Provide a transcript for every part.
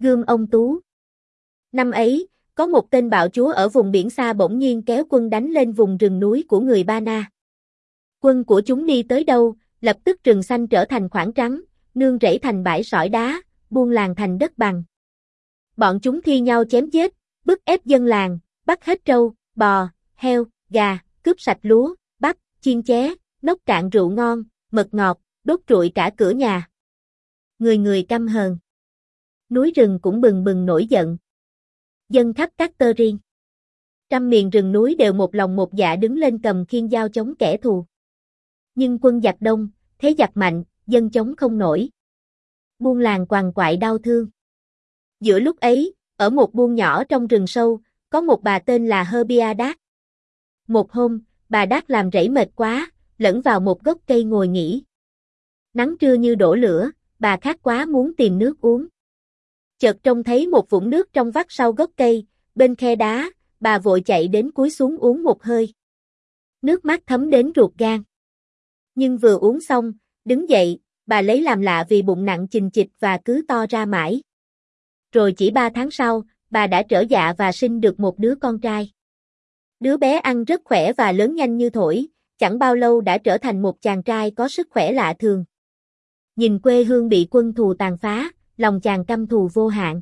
Gươm ông Tú. Năm ấy, có một tên bạo chúa ở vùng biển xa bỗng nhiên kéo quân đánh lên vùng rừng núi của người Ba Na. Quân của chúng đi tới đâu, lập tức rừng xanh trở thành khoảng trắng, nương rẫy thành bãi sỏi đá, buôn làng thành đất bằng. Bọn chúng thi nhau chém giết, bức ép dân làng, bắt hết trâu, bò, heo, gà, cướp sạch lúa, bắp, chiên ché, nốc cạn rượu ngon, mật ngọt, đốt trụi cả cửa nhà. Người người căm hờn. Núi rừng cũng bừng bừng nổi giận. Dân khắp các tơ riêng. Trăm miền rừng núi đều một lòng một dạ đứng lên cầm khiên dao chống kẻ thù. Nhưng quân giặc đông, thế giặc mạnh, dân chống không nổi. Buôn làng quằn quại đau thương. Giữa lúc ấy, ở một buôn nhỏ trong rừng sâu, có một bà tên là Herbia Đát. Một hôm, bà Đát làm rẫy mệt quá, lẫn vào một gốc cây ngồi nghỉ. Nắng trưa như đổ lửa, bà khát quá muốn tìm nước uống. Chợt trông thấy một vũng nước trong vắt sau gốc cây, bên khe đá, bà vội chạy đến cúi xuống uống một hơi. Nước mắt thấm đến ruột gan. Nhưng vừa uống xong, đứng dậy, bà lấy làm lạ vì bụng nặng chình chịch và cứ to ra mãi. Rồi chỉ 3 tháng sau, bà đã trở dạ và sinh được một đứa con trai. Đứa bé ăn rất khỏe và lớn nhanh như thổi, chẳng bao lâu đã trở thành một chàng trai có sức khỏe lạ thường. Nhìn quê hương bị quân thù tàn phá, lòng chàng căm thù vô hạn.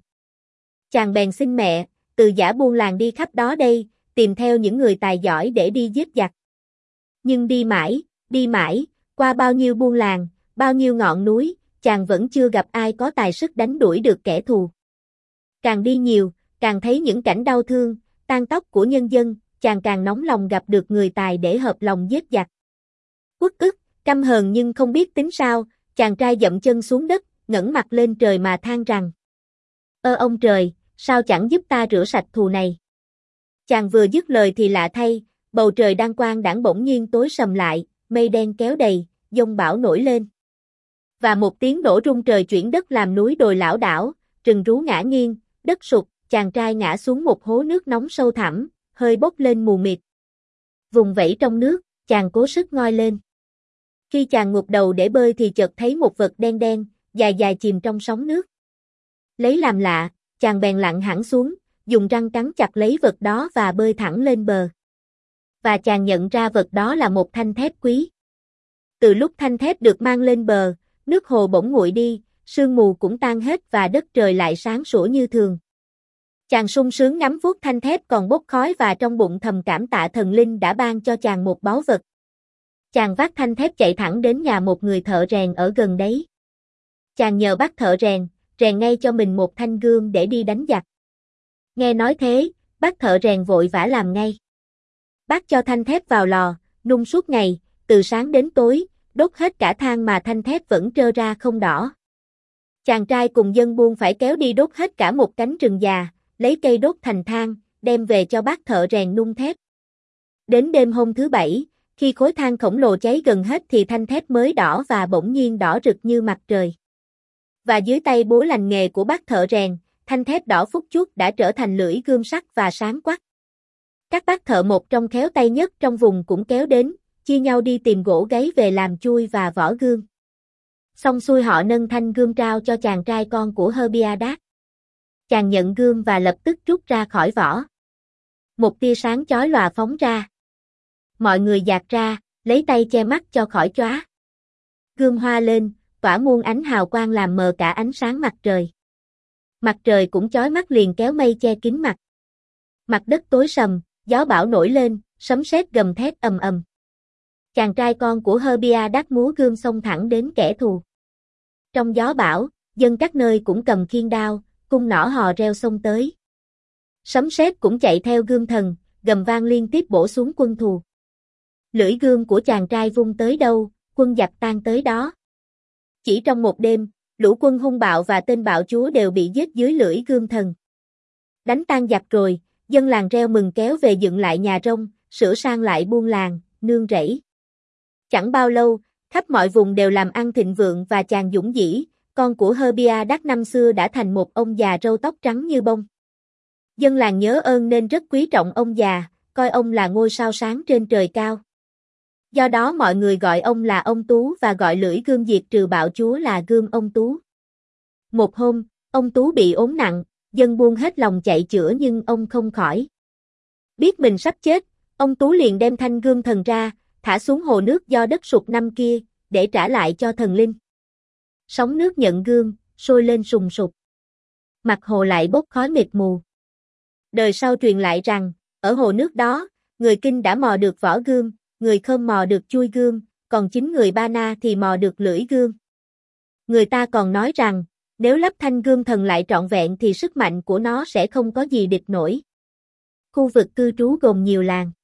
Chàng bèn xin mẹ, từ giã buôn làng đi khắp đó đây, tìm theo những người tài giỏi để đi giết giặc. Nhưng đi mãi, qua bao nhiêu buôn làng, bao nhiêu ngọn núi, chàng vẫn chưa gặp ai có tài sức đánh đuổi được kẻ thù. Càng đi nhiều, càng thấy những cảnh đau thương, tang tóc của nhân dân, chàng càng nóng lòng gặp được người tài để hợp lòng giết giặc. Uất ức, căm hờn nhưng không biết tính sao, chàng trai dậm chân xuống đất, ngẩng mặt lên trời mà than rằng: Ơ ông trời, sao chẳng giúp ta rửa sạch thù này? Chàng vừa dứt lời thì lạ thay, bầu trời đang quang đãng bỗng nhiên tối sầm lại, mây đen kéo đầy, giông bão nổi lên. Và một tiếng nổ rung trời chuyển đất làm núi đồi lảo đảo, rừng rú ngã nghiêng, đất sụp, chàng trai ngã xuống một hố nước nóng sâu thẳm, hơi bốc lên mù mịt. Vùng vẫy trong nước, chàng cố sức ngoi lên. Khi chàng ngụp đầu để bơi thì chợt thấy một vật đen đen, dài dài chìm trong sóng nước. Lấy làm lạ, chàng bèn lặn hẳn xuống, dùng răng cắn chặt lấy vật đó và bơi thẳng lên bờ. Và chàng nhận ra vật đó là một thanh thép quý. Từ lúc thanh thép được mang lên bờ, nước hồ bỗng nguội đi, sương mù cũng tan hết và đất trời lại sáng sủa như thường. Chàng sung sướng ngắm vuốt thanh thép còn bốc khói và trong bụng thầm cảm tạ thần linh đã ban cho chàng một báu vật. Chàng vác thanh thép chạy thẳng đến nhà một người thợ rèn ở gần đấy. Chàng nhờ bác thợ rèn ngay cho mình một thanh gươm để đi đánh giặc. Nghe nói thế, bác thợ rèn vội vã làm ngay. Bác cho thanh thép vào lò, nung suốt ngày, từ sáng đến tối, đốt hết cả than mà thanh thép vẫn trơ ra không đỏ. Chàng trai cùng dân buôn phải kéo đi đốt hết cả một cánh rừng già, lấy cây đốt thành than, đem về cho bác thợ rèn nung thép. Đến đêm hôm thứ 7, khi khối than khổng lồ cháy gần hết thì thanh thép mới đỏ và bỗng nhiên đỏ rực như mặt trời. Và dưới tay búa lành nghề của bác thợ rèn, thanh thép đỏ phút chốc đã trở thành lưỡi gươm sắt và sáng quắc. Các bác thợ một trong khéo tay nhất trong vùng cũng kéo đến, chia nhau đi tìm gỗ gáy về làm chui và vỏ gươm. Xong xuôi họ nâng thanh gươm trao cho chàng trai con của Herbia Đát. Chàng nhận gươm và lập tức rút ra khỏi vỏ. Một tia sáng chói lòa phóng ra. Mọi người dạt ra, lấy tay che mắt cho khỏi chóa. Gươm hoa lên, tỏa muôn ánh hào quang làm mờ cả ánh sáng mặt trời. Mặt trời cũng chói mắt liền kéo mây che kín mặt. Mặt đất tối sầm, gió bão nổi lên, sấm sét gầm thét ầm ầm. Chàng trai con của Herbia Đát múa gươm xông thẳng đến kẻ thù. Trong gió bão, dân các nơi cũng cầm khiên đao, cung nỏ hò reo xông tới. Sấm sét cũng chạy theo gươm thần, gầm vang liên tiếp bổ xuống quân thù. Lưỡi gươm của chàng trai vung tới đâu, quân giặc tan tới đó. Chỉ trong một đêm, lũ quân hung bạo và tên bạo chúa đều bị giết dưới lưỡi gươm thần. Đánh tan giặc rồi, dân làng reo mừng kéo về dựng lại nhà rông, sửa sang lại buôn làng, nương rẫy. Chẳng bao lâu, khắp mọi vùng đều làm ăn thịnh vượng và chàng Dũng Dĩ, con của Herbia Đát năm xưa đã thành một ông già râu tóc trắng như bông. Dân làng nhớ ơn nên rất quý trọng ông già, coi ông là ngôi sao sáng trên trời cao. Do đó mọi người gọi ông là ông Tú và gọi lưỡi gươm diệt trừ bạo chúa là gươm ông Tú. Một hôm, Ông Tú bị ốm nặng, dân buôn hết lòng chạy chữa nhưng ông không khỏi. Biết mình sắp chết, ông Tú liền đem thanh gươm thần ra, thả xuống hồ nước do đất sụt năm kia, để trả lại cho thần linh. Sóng nước nhận gươm, sôi lên sùng sục. Mặt hồ lại bốc khói mịt mù. Đời sau truyền lại rằng, ở hồ nước đó, người Kinh đã mò được vỏ gươm, người Khơm mò được chuôi gươm, còn chính người Ba Na thì mò được lưỡi gươm. Người ta còn nói rằng, nếu lắp thanh gươm thần lại trọn vẹn thì sức mạnh của nó sẽ không có gì địch nổi. Khu vực cư trú gồm nhiều làng.